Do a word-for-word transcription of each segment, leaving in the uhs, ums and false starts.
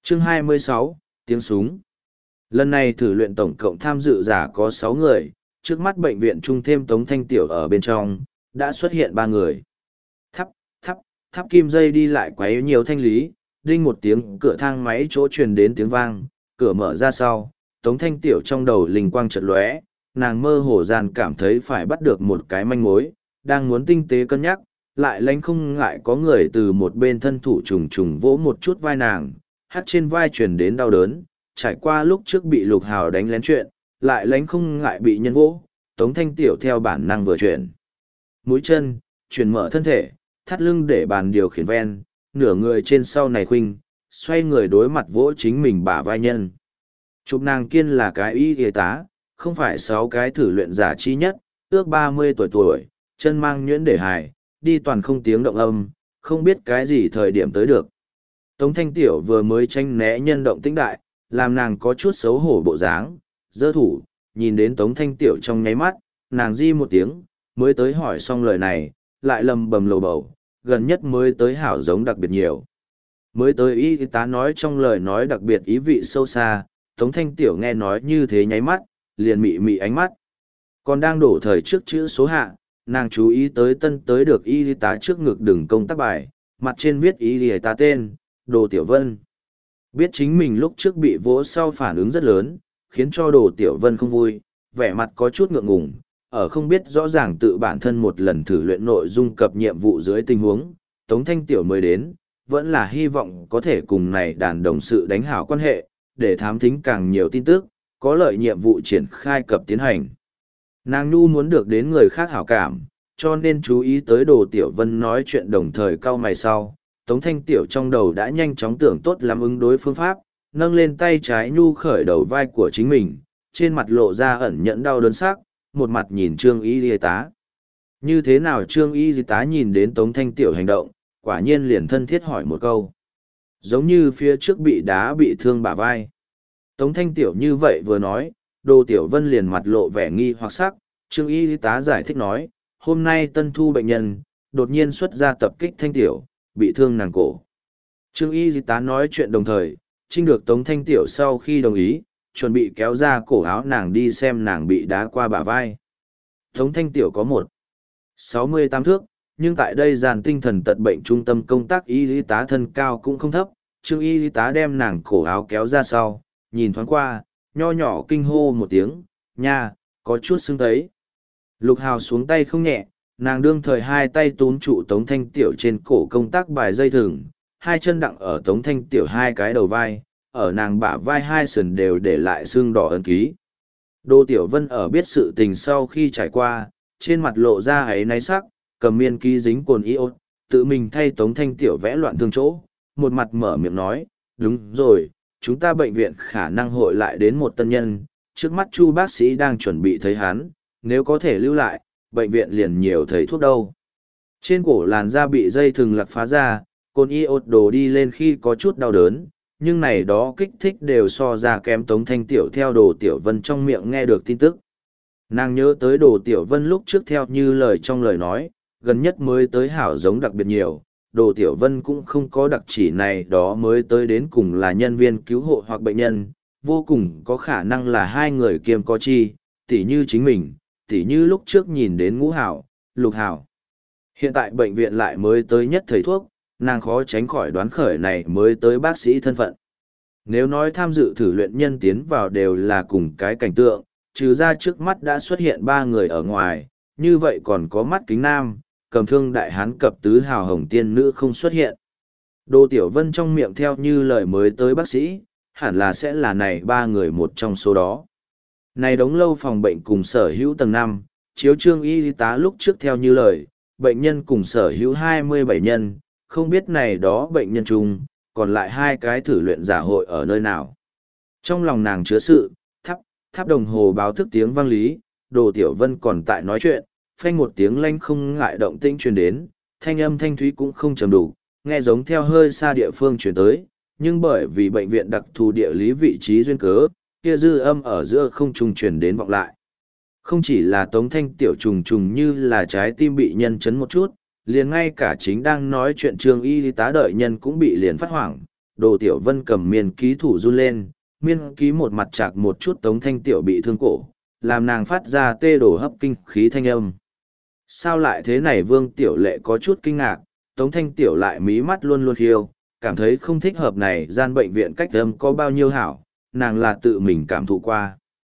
Chương hai mươi sáu, tiếng súng. Lần này thử luyện tổng cộng tham dự giả có sáu người, trước mắt bệnh viện trung thêm Tống Thanh Tiểu ở bên trong, đã xuất hiện ba người. Thắp, thắp, thắp kim dây đi lại quấy nhiều thanh lý, đinh một tiếng cửa thang máy chỗ truyền đến tiếng vang, cửa mở ra sau, Tống Thanh Tiểu trong đầu linh quang chợt lóe, nàng mơ hồ gian cảm thấy phải bắt được một cái manh mối, đang muốn tinh tế cân nhắc, lại lánh không ngại có người từ một bên thân thủ trùng trùng vỗ một chút vai nàng, hát trên vai truyền đến đau đớn, trải qua lúc trước bị Lục Hào đánh lén chuyện, lại lánh không ngại bị nhân vỗ, Tống Thanh Tiểu theo bản năng vừa chuyển. Mũi chân, chuyển mở thân thể, thắt lưng để bàn điều khiển ven, nửa người trên sau này khuynh, xoay người đối mặt vỗ chính mình bả vai nhân. Chụp nàng kiên là cái y y tá, không phải sáu cái thử luyện giả chi nhất, ước ba mươi tuổi tuổi, chân mang nhuyễn để hài, đi toàn không tiếng động âm, không biết cái gì thời điểm tới được. Tống Thanh Tiểu vừa mới tranh né nhân động tĩnh đại, làm nàng có chút xấu hổ bộ dáng, giơ thủ, nhìn đến Tống Thanh Tiểu trong nháy mắt, nàng di một tiếng, mới tới hỏi xong lời này, lại lầm bầm lầu bầu, gần nhất mới tới hảo giống đặc biệt nhiều. Mới tới y tá nói trong lời nói đặc biệt ý vị sâu xa, Tống Thanh Tiểu nghe nói như thế nháy mắt, liền mị mị ánh mắt. Còn đang đổ thời trước chữ số hạ, nàng chú ý tới tân tới được y tá trước ngực đừng công tác bài, mặt trên viết y tá tên, Đồ Tiểu Vân. Biết chính mình lúc trước bị vỗ sau phản ứng rất lớn, khiến cho Đồ Tiểu Vân không vui, vẻ mặt có chút ngượng ngùng, ở không biết rõ ràng tự bản thân một lần thử luyện nội dung cập nhiệm vụ dưới tình huống, Tống Thanh Tiểu mới đến, vẫn là hy vọng có thể cùng này đàn đồng sự đánh hảo quan hệ, để thám thính càng nhiều tin tức, có lợi nhiệm vụ triển khai cập tiến hành. Nàng nhu muốn được đến người khác hảo cảm, cho nên chú ý tới Đồ Tiểu Vân nói chuyện đồng thời cau mày sau. Tống Thanh Tiểu trong đầu đã nhanh chóng tưởng tốt lắm ứng đối phương pháp, nâng lên tay trái nhu khởi đầu vai của chính mình, trên mặt lộ ra ẩn nhẫn đau đớn sắc, một mặt nhìn Trương Y Y tá. Như thế nào Trương Y Y tá nhìn đến Tống Thanh Tiểu hành động, quả nhiên liền thân thiết hỏi một câu. Giống như phía trước bị đá bị thương bả vai. Tống Thanh Tiểu như vậy vừa nói, Đồ Tiểu Vân liền mặt lộ vẻ nghi hoặc sắc, Trương Y tá giải thích nói, hôm nay tân thu bệnh nhân, đột nhiên xuất ra tập kích Thanh Tiểu, bị thương nàng cổ. Trương Y tá nói chuyện đồng thời, trinh được Tống Thanh Tiểu sau khi đồng ý, chuẩn bị kéo ra cổ áo nàng đi xem nàng bị đá qua bả vai. Tống Thanh Tiểu có một sáu mươi tám thước, nhưng tại đây dàn tinh thần tật bệnh trung tâm công tác y tá thân cao cũng không thấp, Trương Y tá đem nàng cổ áo kéo ra sau, nhìn thoáng qua, nho nhỏ kinh hô một tiếng, nha, có chút sưng thấy. Lục Hào xuống tay không nhẹ, nàng đương thời hai tay túm trụ Tống Thanh Tiểu trên cổ công tác bài dây thừng, hai chân đặng ở Tống Thanh Tiểu hai cái đầu vai, ở nàng bả vai hai sườn đều để lại xương đỏ ấn ký. Đô Tiểu Vân ở biết sự tình sau khi trải qua, trên mặt lộ ra ấy náy sắc, cầm miên ký dính cồn iốt, tự mình thay Tống Thanh Tiểu vẽ loạn thương chỗ, một mặt mở miệng nói, đúng rồi, chúng ta bệnh viện khả năng hội lại đến một tân nhân, trước mắt Chu bác sĩ đang chuẩn bị thấy hắn, nếu có thể lưu lại, bệnh viện liền nhiều thầy thuốc đâu. Trên cổ làn da bị dây thừng lặc phá ra, cồn iốt đổ đi lên khi có chút đau đớn, nhưng này đó kích thích đều so ra kém Tống Thanh Tiểu theo Đồ Tiểu Vân trong miệng nghe được tin tức. Nàng nhớ tới Đồ Tiểu Vân lúc trước theo như lời trong lời nói, gần nhất mới tới hảo giống đặc biệt nhiều, Đồ Tiểu Vân cũng không có đặc chỉ này đó mới tới đến cùng là nhân viên cứu hộ hoặc bệnh nhân, vô cùng có khả năng là hai người kiêm có chi, tỉ như chính mình, tỉ như lúc trước nhìn đến Ngũ Hảo, Lục Hảo. Hiện tại bệnh viện lại mới tới nhất thầy thuốc, nàng khó tránh khỏi đoán khởi này mới tới bác sĩ thân phận. Nếu nói tham dự thử luyện nhân tiến vào đều là cùng cái cảnh tượng, trừ ra trước mắt đã xuất hiện ba người ở ngoài, như vậy còn có mắt kính nam, cầm thương đại hán cập tứ hào hồng tiên nữ không xuất hiện. Đô Tiểu Vân trong miệng theo như lời mới tới bác sĩ, hẳn là sẽ là này ba người một trong số đó. Này đống lâu phòng bệnh cùng sở hữu tầng năm, chiếu Trương Y tá lúc trước theo như lời, bệnh nhân cùng sở hữu hai mươi bảy nhân, không biết này đó bệnh nhân chung, còn lại hai cái thử luyện giả hội ở nơi nào. Trong lòng nàng chứa sự, thắp, tháp đồng hồ báo thức tiếng vang lý, Đồ Tiểu Vân còn tại nói chuyện, phanh một tiếng lanh không ngại động tĩnh truyền đến, thanh âm thanh thúy cũng không trầm đủ, nghe giống theo hơi xa địa phương truyền tới, nhưng bởi vì bệnh viện đặc thù địa lý vị trí duyên cớ, kia dư âm ở giữa không trùng truyền đến vọng lại. Không chỉ là Tống Thanh Tiểu trùng trùng như là trái tim bị nhân chấn một chút, liền ngay cả chính đang nói chuyện Trương Y tá đợi nhân cũng bị liền phát hoảng, Đồ Tiểu Vân cầm miên ký thủ run lên, miên ký một mặt chạc một chút Tống Thanh Tiểu bị thương cổ, làm nàng phát ra tê đổ hấp kinh khí thanh âm. Sao lại thế này? Vương Tiểu Lệ có chút kinh ngạc, Tống Thanh Tiểu lại mí mắt luôn luôn khiêu, cảm thấy không thích hợp này gian bệnh viện cách âm có bao nhiêu hảo, nàng là tự mình cảm thụ qua.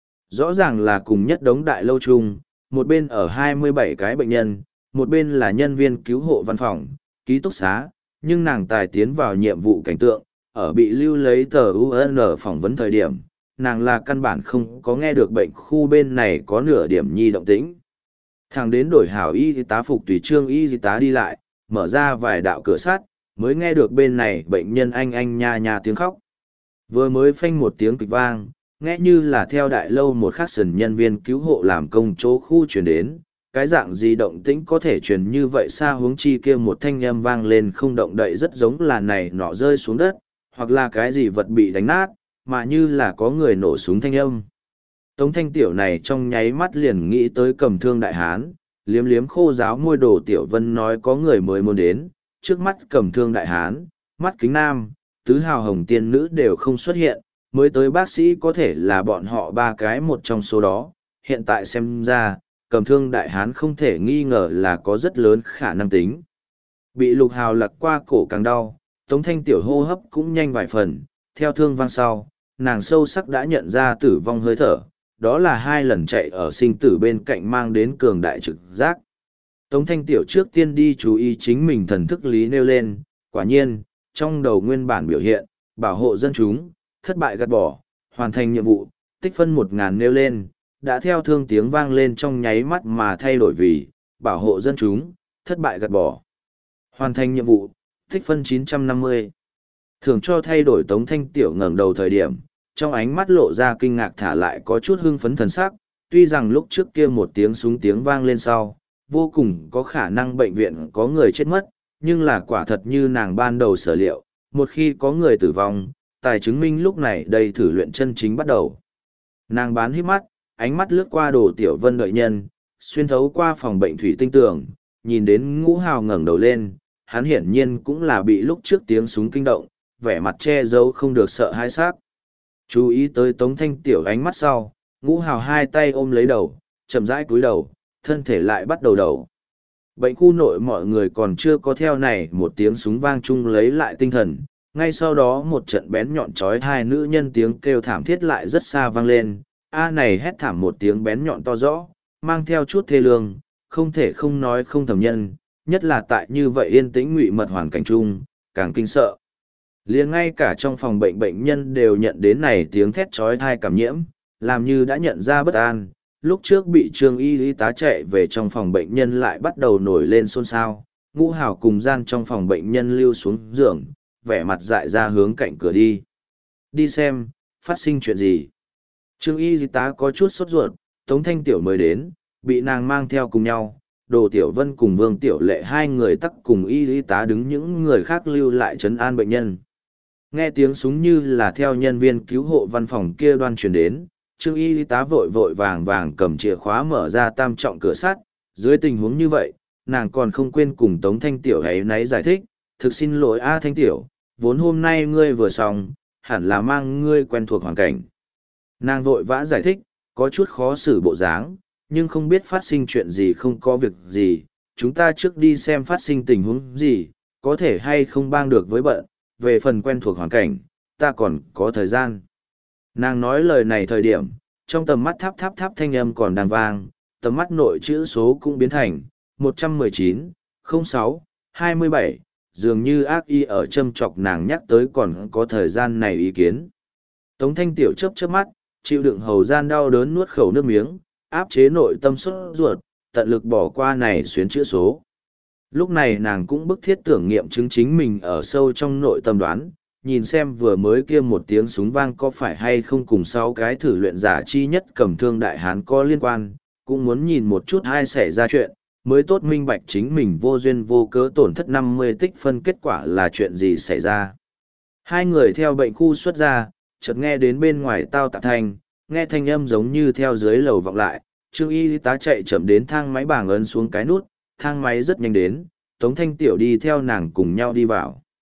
Rõ ràng là cùng nhất đống đại lâu chung, một bên ở hai mươi bảy cái bệnh nhân, một bên là nhân viên cứu hộ văn phòng, ký túc xá, nhưng nàng tài tiến vào nhiệm vụ cảnh tượng, ở bị lưu lấy tờ u en phỏng vấn thời điểm, nàng là căn bản không có nghe được bệnh khu bên này có nửa điểm nhi động tĩnh. Thằng đến đổi hảo y tá phục tùy trương y tá đi lại, mở ra vài đạo cửa sắt, mới nghe được bên này bệnh nhân anh anh nha nha tiếng khóc. Vừa mới phanh một tiếng kịch vang, nghe như là theo đại lâu một khắc sần nhân viên cứu hộ làm công chỗ khu truyền đến, cái dạng gì động tĩnh có thể truyền như vậy xa hướng chi kia một thanh âm vang lên không động đậy rất giống là này nọ rơi xuống đất, hoặc là cái gì vật bị đánh nát, mà như là có người nổ súng thanh âm. Tống Thanh Tiểu này trong nháy mắt liền nghĩ tới Cầm Thương Đại Hán, liếm liếm khô giáo môi Đồ Tiểu Vân nói có người mới muốn đến, trước mắt Cầm Thương Đại Hán, mắt kính nam, tứ hào hồng tiên nữ đều không xuất hiện, mới tới bác sĩ có thể là bọn họ ba cái một trong số đó, hiện tại xem ra, Cầm Thương Đại Hán không thể nghi ngờ là có rất lớn khả năng tính. Bị lục hào lật qua cổ càng đau, Tống Thanh Tiểu hô hấp cũng nhanh vài phần, theo thương vang sau, nàng sâu sắc đã nhận ra tử vong hơi thở, đó là hai lần chạy ở sinh tử bên cạnh mang đến cường đại trực giác. Tống Thanh Tiểu trước tiên đi chú ý chính mình thần thức lý nêu lên, quả nhiên, trong đầu nguyên bản biểu hiện, bảo hộ dân chúng, thất bại gạt bỏ, hoàn thành nhiệm vụ, tích phân một ngàn nêu lên, đã theo thương tiếng vang lên trong nháy mắt mà thay đổi vì, bảo hộ dân chúng, thất bại gạt bỏ, hoàn thành nhiệm vụ, tích phân chín trăm năm mươi. Thường cho thay đổi Tống Thanh Tiểu ngẩng đầu thời điểm, trong ánh mắt lộ ra kinh ngạc thả lại có chút hưng phấn thần sắc, tuy rằng lúc trước kia một tiếng súng tiếng vang lên sau, vô cùng có khả năng bệnh viện có người chết mất, nhưng là quả thật như nàng ban đầu sở liệu, một khi có người tử vong, tài chứng minh lúc này đây thử luyện chân chính bắt đầu. Nàng bán híp mắt, ánh mắt lướt qua Đồ Tiểu Vân đợi nhân, xuyên thấu qua phòng bệnh thủy tinh tường, nhìn đến Ngũ Hào ngẩng đầu lên, hắn hiển nhiên cũng là bị lúc trước tiếng súng kinh động, vẻ mặt che giấu không được sợ hãi sắc. Chú ý tới Tống Thanh Tiểu ánh mắt sau, Ngũ Hào hai tay ôm lấy đầu, chậm rãi cúi đầu, thân thể lại bắt đầu đầu. Bệnh khu nội mọi người còn chưa có theo này một tiếng súng vang chung lấy lại tinh thần, ngay sau đó một trận bén nhọn chói hai nữ nhân tiếng kêu thảm thiết lại rất xa vang lên, a này hét thảm một tiếng bén nhọn to rõ, mang theo chút thê lương, không thể không nói không thầm nhân, nhất là tại như vậy yên tĩnh ngụy mật hoàn cảnh chung, càng kinh sợ. Liền ngay cả trong phòng bệnh bệnh nhân đều nhận đến này tiếng thét chói tai cảm nhiễm, làm như đã nhận ra bất an, lúc trước bị Trương y y tá chạy về trong phòng bệnh nhân lại bắt đầu nổi lên xôn xao, Ngũ Hào cùng gian trong phòng bệnh nhân lưu xuống giường, vẻ mặt dại ra hướng cạnh cửa đi. Đi xem, phát sinh chuyện gì. Trương y y tá có chút sốt ruột, Tống Thanh Tiểu mới đến, bị nàng mang theo cùng nhau, Đồ Tiểu Vân cùng Vương Tiểu Lệ hai người tắc cùng y y tá đứng những người khác lưu lại trấn an bệnh nhân. Nghe tiếng súng như là theo nhân viên cứu hộ văn phòng kia đoan truyền đến, Trương y tá vội vội vàng vàng cầm chìa khóa mở ra tam trọng cửa sắt, dưới tình huống như vậy, nàng còn không quên cùng Tống Thanh Tiểu ấy náy giải thích, thực xin lỗi A Thanh Tiểu, vốn hôm nay ngươi vừa xong, hẳn là mang ngươi quen thuộc hoàn cảnh. Nàng vội vã giải thích, có chút khó xử bộ dáng, nhưng không biết phát sinh chuyện gì không có việc gì, chúng ta trước đi xem phát sinh tình huống gì, có thể hay không bang được với bận, về phần quen thuộc hoàn cảnh, ta còn có thời gian. Nàng nói lời này thời điểm, trong tầm mắt tháp tháp tháp thanh âm còn đang vang, tầm mắt nội chữ số cũng biến thành một trăm mười chín, không sáu, hai mươi bảy, dường như ác y ở châm chọc nàng nhắc tới còn có thời gian này ý kiến. Tống Thanh Tiểu chớp chớp mắt, chịu đựng hầu gian đau đớn nuốt khẩu nước miếng, áp chế nội tâm sốt ruột, tận lực bỏ qua này xuyến chữ số. Lúc này nàng cũng bức thiết tưởng nghiệm chứng chính mình ở sâu trong nội tâm đoán, nhìn xem vừa mới kia một tiếng súng vang có phải hay không cùng sáu cái thử luyện giả chi nhất Cầm Thương Đại Hán có liên quan, cũng muốn nhìn một chút hai xảy ra chuyện, mới tốt minh bạch chính mình vô duyên vô cớ tổn thất năm mươi tích phân kết quả là chuyện gì xảy ra. Hai người theo bệnh khu xuất ra, chợt nghe đến bên ngoài tao tạp thanh, nghe thanh âm giống như theo dưới lầu vọng lại, Trương y tá chạy chậm đến thang máy bảng ấn xuống cái nút, thang máy rất nhanh đến, Tống Thanh Tiểu đi theo nàng cùng nhau đi vào.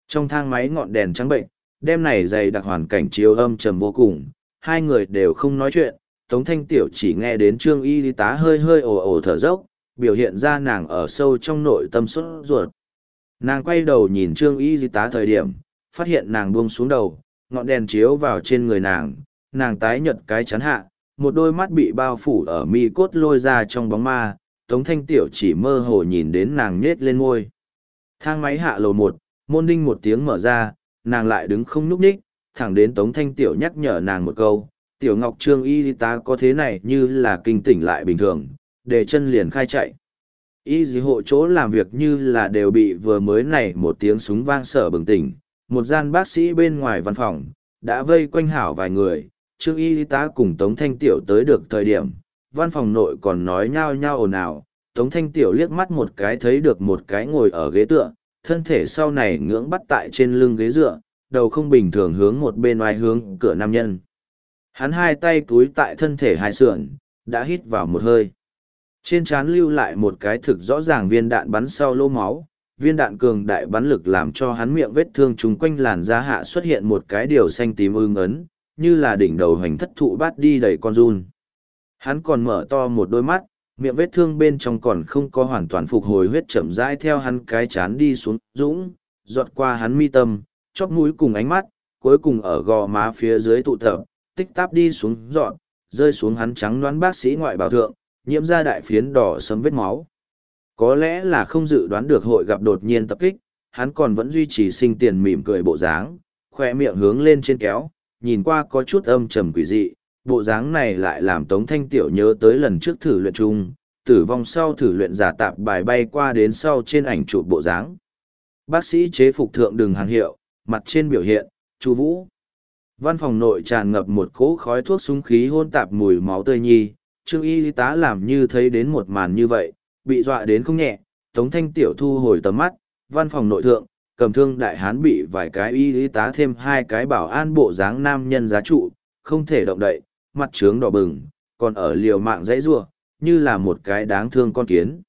Trong thang máy ngọn đèn trắng bệnh, đêm này dày đặc hoàn cảnh chiếu âm trầm vô cùng, hai người đều không nói chuyện, Tống Thanh Tiểu chỉ nghe đến Trương Y tá hơi hơi ồ ồ thở dốc, biểu hiện ra nàng ở sâu trong nội tâm sốt ruột. Nàng quay đầu nhìn Trương Y tá thời điểm, phát hiện nàng buông xuống đầu, ngọn đèn chiếu vào trên người nàng, nàng tái nhợt cái chắn hạ, một đôi mắt bị bao phủ ở mi cốt lôi ra trong bóng ma, Tống Thanh Tiểu chỉ mơ hồ nhìn đến nàng nhết lên môi. Thang máy hạ lầu một, môn đinh một tiếng mở ra, nàng lại đứng không nhúc nhích, thẳng đến Tống Thanh Tiểu nhắc nhở nàng một câu, Tiểu Ngọc Trương Y tá có thế này như là kinh tỉnh lại bình thường, để chân liền khai chạy. Y dì hộ chỗ làm việc như là đều bị vừa mới này một tiếng súng vang sở bừng tỉnh, một gian bác sĩ bên ngoài văn phòng, đã vây quanh hảo vài người, Trương Y tá cùng Tống Thanh Tiểu tới được thời điểm, văn phòng nội còn nói nhao nhao ồn ào, Tống Thanh Tiểu liếc mắt một cái thấy được một cái ngồi ở ghế tựa, thân thể sau này ngưỡng bắt tại trên lưng ghế dựa, đầu không bình thường hướng một bên ngoài hướng cửa nam nhân. Hắn hai tay túi tại thân thể hai sườn, đã hít vào một hơi. Trên trán lưu lại một cái thực rõ ràng viên đạn bắn sau lỗ máu, viên đạn cường đại bắn lực làm cho hắn miệng vết thương chung quanh làn da hạ xuất hiện một cái điều xanh tím ưng ấn, như là đỉnh đầu hành thất thụ bát đi đầy con run. Hắn còn mở to một đôi mắt, miệng vết thương bên trong còn không có hoàn toàn phục hồi huyết chậm rãi theo hắn cái chán đi xuống dũng, giọt qua hắn mi tâm, chóp mũi cùng ánh mắt, cuối cùng ở gò má phía dưới tụ tập, tích táp đi xuống dọn, rơi xuống hắn trắng đoán bác sĩ ngoại bảo thượng, nhiễm ra đại phiến đỏ sấm vết máu. Có lẽ là không dự đoán được hội gặp đột nhiên tập kích, hắn còn vẫn duy trì sinh tiền mỉm cười bộ dáng, khoe miệng hướng lên trên kéo, nhìn qua có chút âm trầm quỷ dị, bộ dáng này lại làm Tống Thanh Tiểu nhớ tới lần trước thử luyện chung, tử vong sau thử luyện giả tạp bài bay qua đến sau trên ảnh chụp bộ dáng. Bác sĩ chế phục thượng đường hàng hiệu, mặt trên biểu hiện, Chu Vũ. Văn phòng nội tràn ngập một cỗ khói thuốc súng khí hôn tạp mùi máu tươi nhi, Trương Y tá làm như thấy đến một màn như vậy, bị dọa đến không nhẹ, Tống Thanh Tiểu thu hồi tầm mắt, văn phòng nội thượng, cầm thương đại hán bị vài cái y tá thêm hai cái bảo an bộ dáng nam nhân giá trụ, không thể động đậy, mặt trướng đỏ bừng, còn ở liều mạng dãy rủa, như là một cái đáng thương con kiến.